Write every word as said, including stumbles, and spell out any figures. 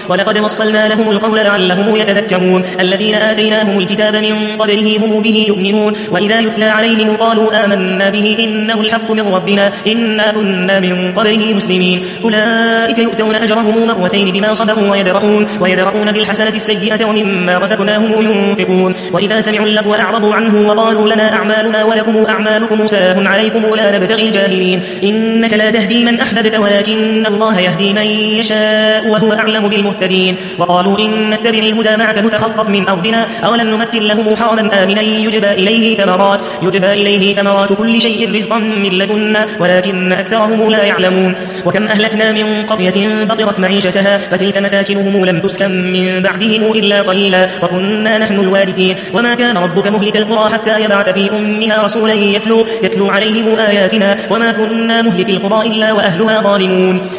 ولقد وصلنا لهم القول لعلهم يتذكرون الذين آتيناهم الكتاب من قبله هم به يؤمنون وإذا يتلى عليهم قالوا آمنا به إنه الحق من ربنا إنا كنا من قبله مسلمين أولئك يؤتون أجرهم مرتين بما صبروا ويدرؤون, ويدرؤون بالحسنة السيئة ومما رزقناهم ينفقون وإذا سمعوا اللغو أعرضوا عنه وقالوا لنا أعمالنا ولكم أعمالكم سلام عليكم لا نبتغي الجاهلين إنك لا تهدي من أحببت ولكن الله يهدي من يشاء وهو أعلم بالمهتدين وقالوا إن نتبع الهدى معك نتخطف من أرضنا أولم نمكن لهم حرما آمنا يجبى إليه ثمرات, يجبى إليه ثمرات كل شيء رزقا من لدنا ولكن أكثرهم لا يعلمون وكم أهلكنا من قرية بطرت معيشتها فتلك مساكنهم لم تسكن من بعدهم إلا قليلا وكنا نحن الوارثين وما كان ربك مهلك القرى حتى يبعث في أمها رسولا يتلو, يتلو عليهم آياتنا وما كنا مهلك القرى إلا وأهلها ظالمون